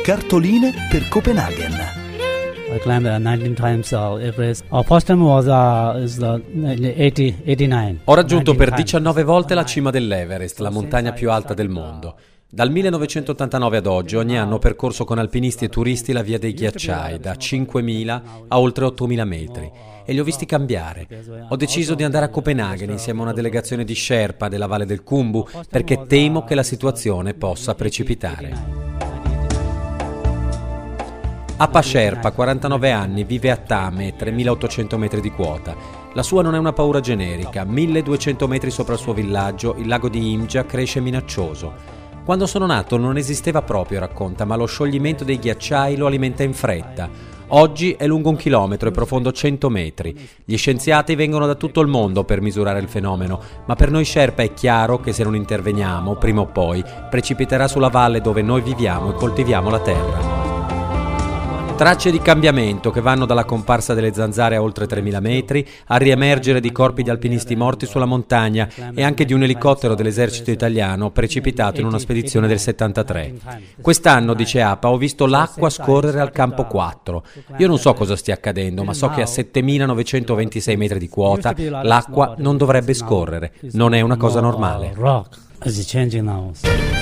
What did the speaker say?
cartoline per Copenaghen. I climbed 19 times Everest. First time was 89. Ho raggiunto per 19 volte la cima dell'Everest, la montagna più alta del mondo. Dal 1989 ad oggi ogni anno ho percorso con alpinisti e turisti la via dei ghiacciai, da 5.000 a oltre 8.000 metri, e li ho visti cambiare. Ho deciso di andare a Copenaghen insieme a una delegazione di Sherpa della Valle del Khumbu perché temo che la situazione possa precipitare. Appa Sherpa, 49 anni, vive a Thame, 3.800 metri di quota. La sua non è una paura generica. 1.200 metri sopra il suo villaggio, il lago di Imja cresce minaccioso. Quando sono nato non esisteva proprio, racconta, ma lo scioglimento dei ghiacciai lo alimenta in fretta. Oggi è lungo 1 chilometro e profondo 100 metri. Gli scienziati vengono da tutto il mondo per misurare il fenomeno, ma per noi Sherpa è chiaro che se non interveniamo, prima o poi, precipiterà sulla valle dove noi viviamo e coltiviamo la terra. Tracce di cambiamento che vanno dalla comparsa delle zanzare a oltre 3.000 metri al riemergere di corpi di alpinisti morti sulla montagna e anche di un elicottero dell'esercito italiano precipitato in una spedizione del 73. Quest'anno, dice Appa, ho visto l'acqua scorrere al campo 4. Io non so cosa stia accadendo, ma so che a 7.926 metri di quota l'acqua non dovrebbe scorrere. Non è una cosa normale. Rock is changing now.